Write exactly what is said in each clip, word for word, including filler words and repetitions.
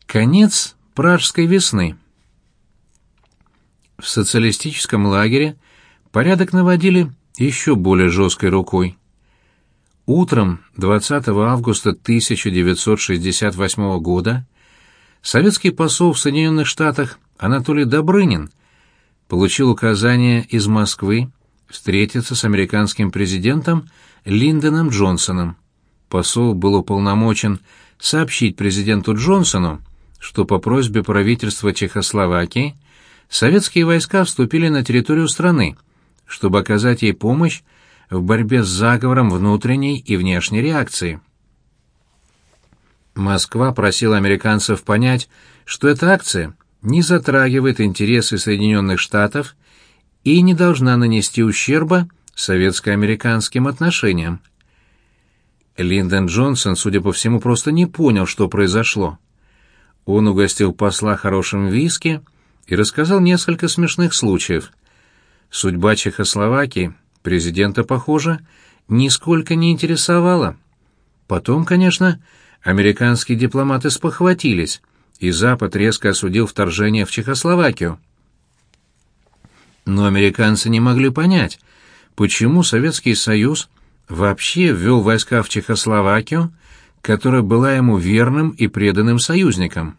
Конец Пражской весны. В социалистическом лагере порядок наводили еще более жесткой рукой. Утром двадцатого августа тысяча девятьсот шестьдесят восьмого года советский посол в Соединенных Штатах Анатолий Добрынин получил указание из Москвы встретиться с американским президентом Линдоном Джонсоном. Посол был уполномочен сообщить президенту Джонсону, что по просьбе правительства Чехословакии советские войска вступили на территорию страны, чтобы оказать ей помощь в борьбе с заговором внутренней и внешней реакции. Москва просила американцев понять, что эта акция не затрагивает интересы Соединенных Штатов и не должна нанести ущерба советско-американским отношениям. Линдон Джонсон, судя по всему, просто не понял, что произошло. Он угостил посла хорошим виски и рассказал несколько смешных случаев. Судьба Чехословакии президента, похоже, нисколько не интересовала. Потом, конечно, американские дипломаты спохватились, и Запад резко осудил вторжение в Чехословакию. Но американцы не могли понять, почему Советский Союз вообще ввел войска в Чехословакию, которая была ему верным и преданным союзником.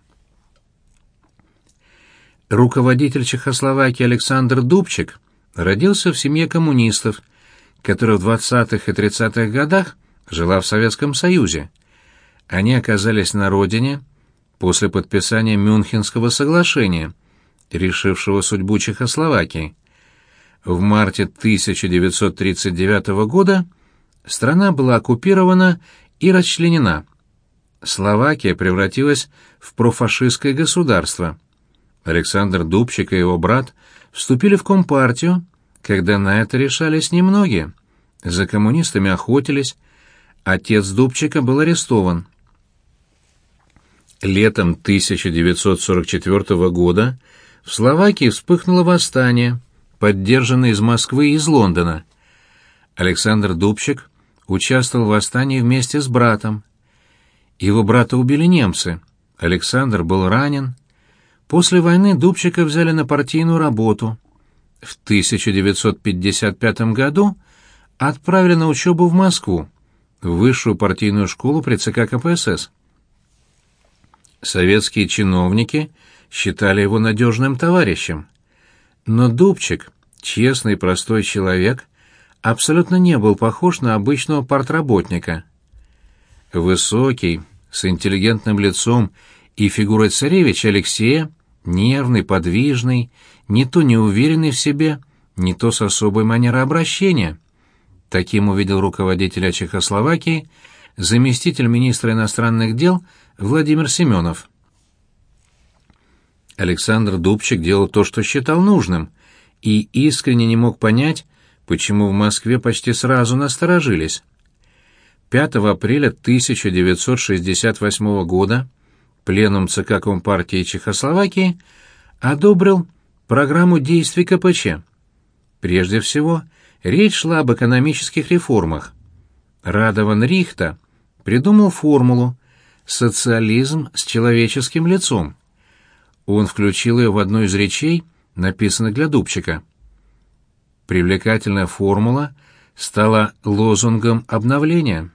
Руководитель Чехословакии Александр Дубчик родился в семье коммунистов, которая в двадцатых и тридцатых годах жила в Советском Союзе. Они оказались на родине после подписания Мюнхенского соглашения, решившего судьбу Чехословакии. В марте тысяча девятьсот тридцать девятого года страна была оккупирована и расчленена. Словакия превратилась в профашистское государство. Александр Дубчик и его брат вступили в Компартию, когда на это решались немногие. За коммунистами охотились. Отец Дубчика был арестован. Летом тысяча девятьсот сорок четвёртого года в Словакии вспыхнуло восстание, поддержанное из Москвы и из Лондона. Александр Дубчик участвовал в восстании вместе с братом. Его брата убили немцы. Александр был ранен. После войны Дубчика взяли на партийную работу. В тысяча девятьсот пятьдесят пятом году отправили на учебу в Москву, в высшую партийную школу при ЦК КПСС. Советские чиновники считали его надежным товарищем. Но Дубчик, честный и простой человек, абсолютно не был похож на обычного партработника. Высокий, с интеллигентным лицом и фигурой царевича Алексея, нервный, подвижный, не то неуверенный в себе, не то с особой манерой обращения. Таким увидел руководителя Чехословакии заместитель министра иностранных дел Владимир Семенов. Александр Дубчик делал то, что считал нужным, и искренне не мог понять, почему в Москве почти сразу насторожились. пятого апреля тысяча девятьсот шестьдесят восьмого года Пленум ЦК Компартии Чехословакии одобрил программу действий КПЧ. Прежде всего, речь шла об экономических реформах. Радован Рихта придумал формулу «социализм с человеческим лицом». Он включил ее в одну из речей, написанных для Дубчика. Привлекательная формула стала лозунгом обновления.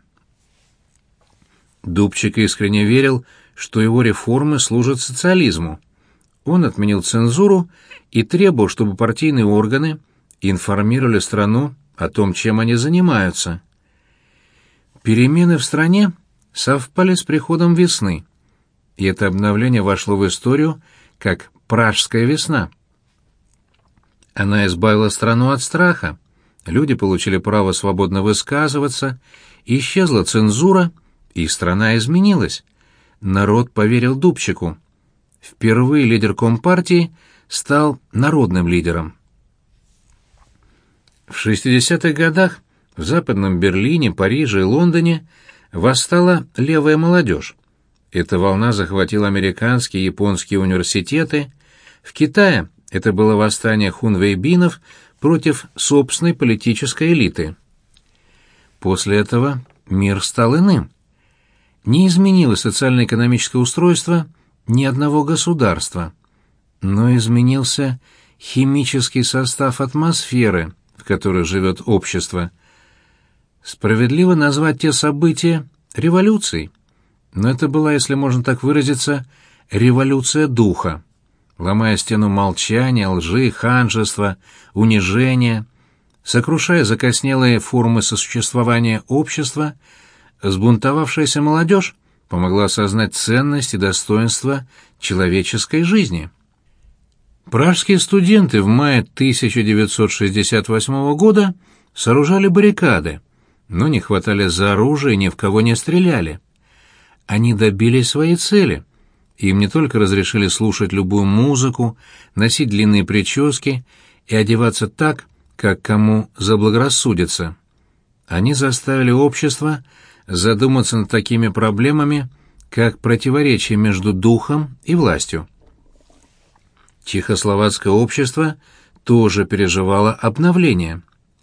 Дубчик искренне верил, что его реформы служат социализму. Он отменил цензуру и требовал, чтобы партийные органы информировали страну о том, чем они занимаются. Перемены в стране совпали с приходом весны, и это обновление вошло в историю как «Пражская весна». Она избавила страну от страха, люди получили право свободно высказываться, исчезла цензура, и страна изменилась. Народ поверил Дубчику. Впервые лидер Компартии стал народным лидером. В шестидесятых годах в Западном Берлине, Париже и Лондоне восстала левая молодежь. Эта волна захватила американские и японские университеты. В Китае это было восстание хунвейбинов против собственной политической элиты. После этого мир стал иным. Не изменилось социально-экономическое устройство ни одного государства, но изменился химический состав атмосферы, в которой живет общество. Справедливо назвать те события революцией, но это была, если можно так выразиться, революция духа, ломая стену молчания, лжи, ханжества, унижения, сокрушая закоснелые формы сосуществования общества, сбунтовавшаяся молодежь помогла осознать ценность и достоинство человеческой жизни. Пражские студенты в мае тысяча девятьсот шестьдесят восьмого года сооружали баррикады, но не хватали за оружие и ни в кого не стреляли. Они добились своей цели. Им не только разрешили слушать любую музыку, носить длинные прически и одеваться так, как кому заблагорассудится. Они заставили общество задуматься над такими проблемами, как противоречие между духом и властью. Чехословацкое общество тоже переживало обновление.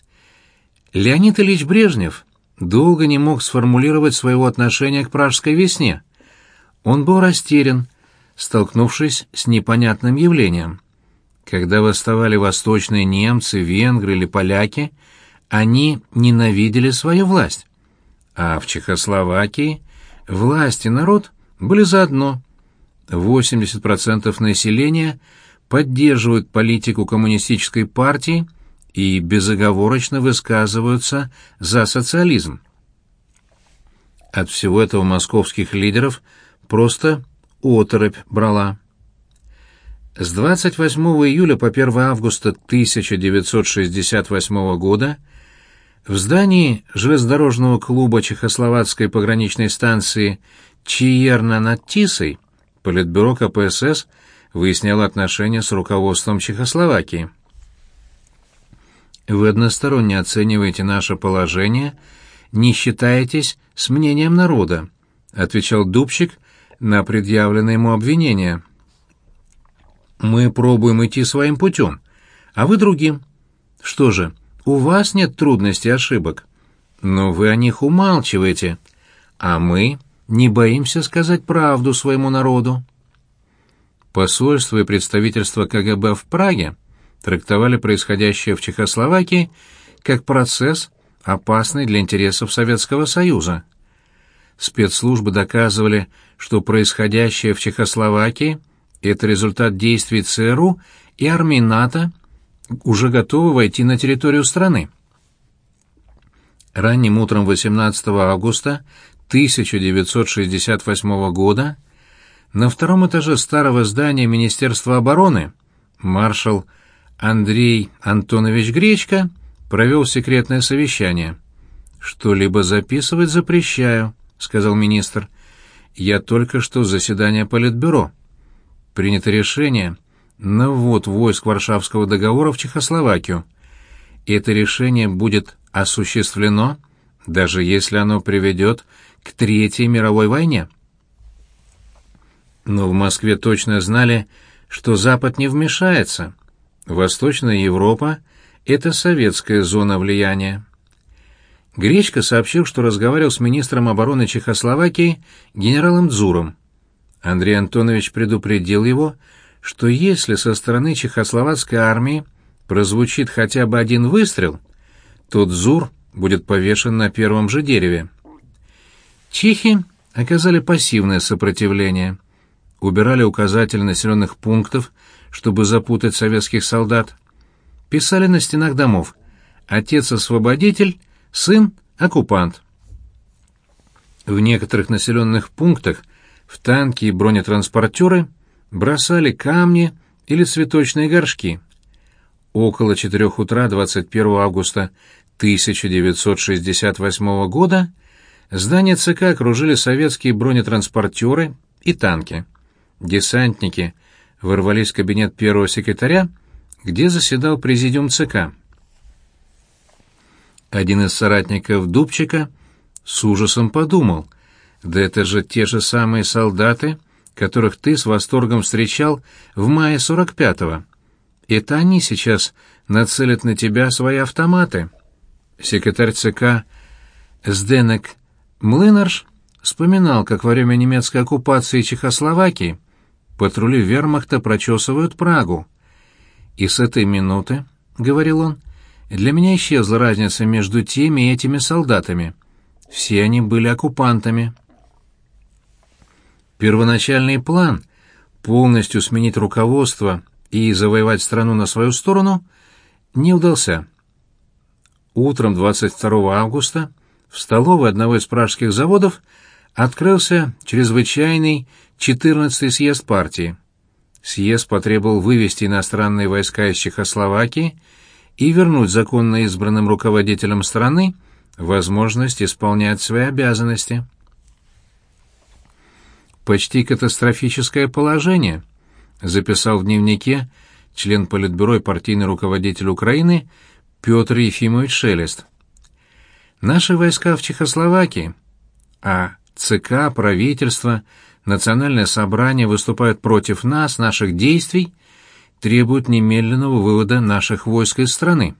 Леонид Ильич Брежнев долго не мог сформулировать своего отношения к Пражской весне. Он был растерян, столкнувшись с непонятным явлением. Когда восставали восточные немцы, венгры или поляки, они ненавидели свою власть. А в Чехословакии власть и народ были заодно. восемьдесят процентов населения поддерживают политику коммунистической партии и безоговорочно высказываются за социализм. От всего этого московских лидеров просто оторопь брала. С двадцать восьмого июля по первое августа тысяча девятьсот шестьдесят восьмого года в здании железнодорожного клуба Чехословацкой пограничной станции Чиерна над Тисой Политбюро ка пэ эс эс выясняло отношения с руководством Чехословакии. «Вы односторонне оцениваете наше положение, не считаетесь с мнением народа», отвечал Дубчик на предъявленное ему обвинение. «Мы пробуем идти своим путем, а вы другим. Что же, у вас нет трудностей и ошибок, но вы о них умалчиваете, а мы не боимся сказать правду своему народу». Посольство и представительство ка гэ бэ в Праге трактовали происходящее в Чехословакии как процесс, опасный для интересов Советского Союза. Спецслужбы доказывали, что происходящее в Чехословакии – это результат действий цэ эр у и армии НАТО, уже готовы войти на территорию страны. Ранним утром восемнадцатого августа тысяча девятьсот шестьдесят восьмого года на втором этаже старого здания Министерства обороны маршал Андрей Антонович Гречко провел секретное совещание. «Что-либо записывать запрещаю», — сказал министр. «Я только что с заседания Политбюро. Принято решение на ввод войск Варшавского договора в Чехословакию. Это решение будет осуществлено, даже если оно приведет к Третьей мировой войне». Но в Москве точно знали, что Запад не вмешается. Восточная Европа — это советская зона влияния. Гречко сообщил, что разговаривал с министром обороны Чехословакии генералом Дзуром. Андрей Антонович предупредил его, что если со стороны чехословацкой армии прозвучит хотя бы один выстрел, то Дзур будет повешен на первом же дереве. Чехи оказали пассивное сопротивление, убирали указатели населенных пунктов, чтобы запутать советских солдат, писали на стенах домов «Отец-освободитель», «Сын — оккупант». В некоторых населенных пунктах в танки и бронетранспортеры бросали камни или цветочные горшки. Около четырех утра двадцать первого августа тысяча девятьсот шестьдесят восьмого года здание цэ ка окружили советские бронетранспортеры и танки. Десантники ворвались в кабинет первого секретаря, где заседал президиум цэ ка. Один из соратников Дубчика с ужасом подумал: «Да это же те же самые солдаты, которых ты с восторгом встречал в мае сорок пятого. Это они сейчас нацелят на тебя свои автоматы». Секретарь цэ ка Сденек Млынарш вспоминал, как во время немецкой оккупации Чехословакии патрули вермахта прочесывают Прагу. И с этой минуты, — говорил он, — для меня исчезла разница между теми и этими солдатами. Все они были оккупантами. Первоначальный план — полностью сменить руководство и завоевать страну на свою сторону — не удался. Утром двадцать второго августа в столовой одного из пражских заводов открылся чрезвычайный четырнадцатый съезд партии. Съезд потребовал вывести иностранные войска из Чехословакии и вернуть законно избранным руководителям страны возможность исполнять свои обязанности. «Почти катастрофическое положение», — записал в дневнике член Политбюро и партийный руководитель Украины Петр Ефимович Шелест. «Наши войска в Чехословакии, а ЦК, правительство, Национальное собрание выступают против нас, наших действий, требуют немедленного вывода наших войск из страны».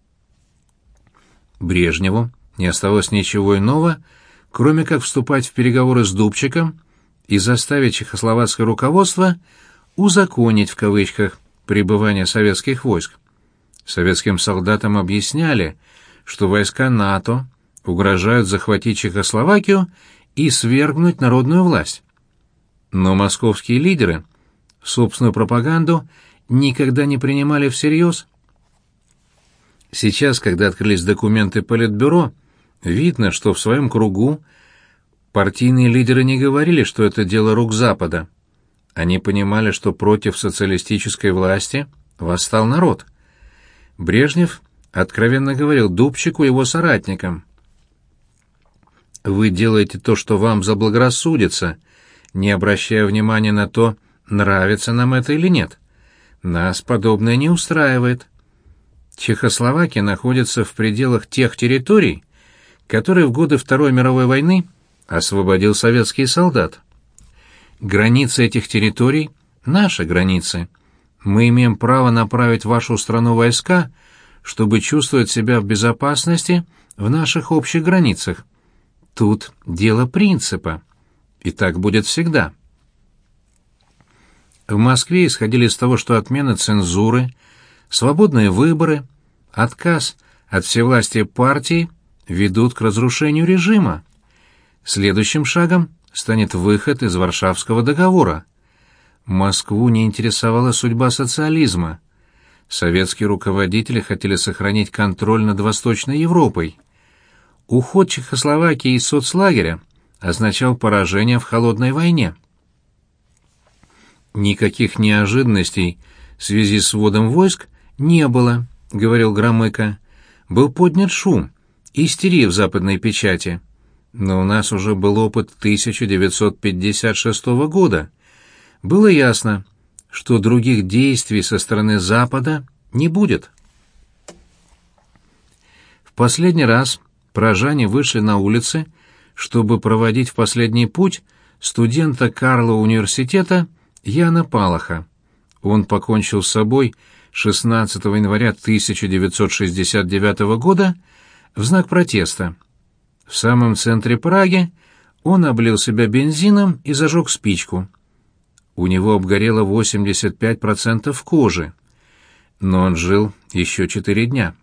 Брежневу не оставалось ничего иного, кроме как вступать в переговоры с Дубчиком и заставить чехословацкое руководство «узаконить» в кавычках пребывание советских войск. Советским солдатам объясняли, что войска НАТО угрожают захватить Чехословакию и свергнуть народную власть. Но московские лидеры собственную пропаганду никогда не принимали всерьез. Сейчас, когда открылись документы Политбюро, видно, что в своем кругу партийные лидеры не говорили, что это дело рук Запада. Они понимали, что против социалистической власти восстал народ. Брежнев откровенно говорил Дубчику и его соратникам: «Вы делаете то, что вам заблагорассудится, не обращая внимания на то, нравится нам это или нет. Нас подобное не устраивает. Чехословакия находится в пределах тех территорий, которые в годы Второй мировой войны освободил советский солдат. Границы этих территорий — наши границы. Мы имеем право направить в вашу страну войска, чтобы чувствовать себя в безопасности в наших общих границах. Тут дело принципа. И так будет всегда». В Москве исходили из того, что отмена цензуры, свободные выборы, отказ от всевластия партии ведут к разрушению режима. Следующим шагом станет выход из Варшавского договора. Москву не интересовала судьба социализма. Советские руководители хотели сохранить контроль над Восточной Европой. Уход Чехословакии из соцлагеря означал поражение в холодной войне. «Никаких неожиданностей в связи с вводом войск не было», — говорил Громыко. «Был поднят шум, истерия в западной печати. Но у нас уже был опыт тысяча девятьсот пятьдесят шестого года. Было ясно, что других действий со стороны Запада не будет». В последний раз пражане вышли на улицы, чтобы проводить в последний путь студента Карлова университета Яна Палаха. Он покончил с собой шестнадцатого января тысяча девятьсот шестьдесят девятого года в знак протеста. В самом центре Праги он облил себя бензином и зажег спичку. У него обгорело восемьдесят пять процентов кожи, но он жил еще четыре дня.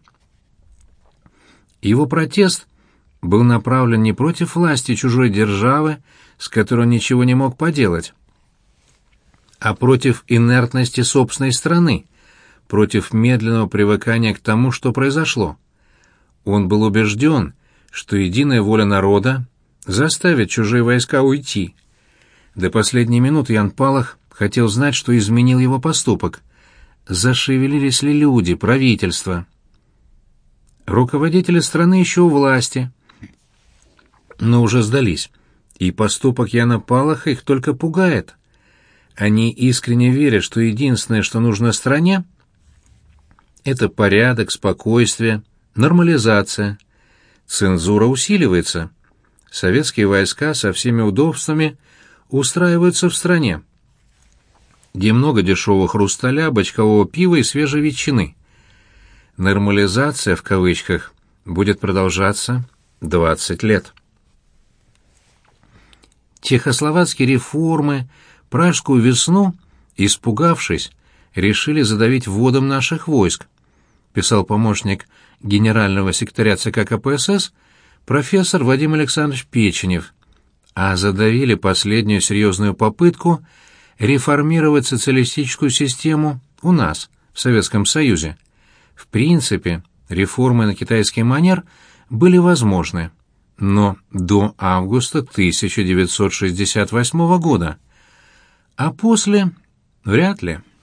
Его протест был направлен не против власти чужой державы, с которой он ничего не мог поделать, а против инертности собственной страны, против медленного привыкания к тому, что произошло. Он был убежден, что единая воля народа заставит чужие войска уйти. До последней минуты Ян Палах хотел знать, что изменил его поступок. Зашевелились ли люди, правительство? Руководители страны еще у власти, но уже сдались, и поступок Яна Палаха их только пугает. Они искренне верят, что единственное, что нужно стране, это порядок, спокойствие, нормализация. Цензура усиливается. Советские войска со всеми удобствами устраиваются в стране, где много дешевого хрусталя, бочкового пива и свежей ветчины. Нормализация, в кавычках, будет продолжаться двадцать лет. Чехословацкие реформы, Пражскую весну, испугавшись, решили задавить вводом наших войск, писал помощник генерального секретаря ЦК КПСС профессор Вадим Александрович Печенев, а задавили последнюю серьезную попытку реформировать социалистическую систему у нас, в Советском Союзе. В принципе, реформы на китайский манер были возможны, но до августа тысяча девятьсот шестьдесят восьмого года, а после — вряд ли.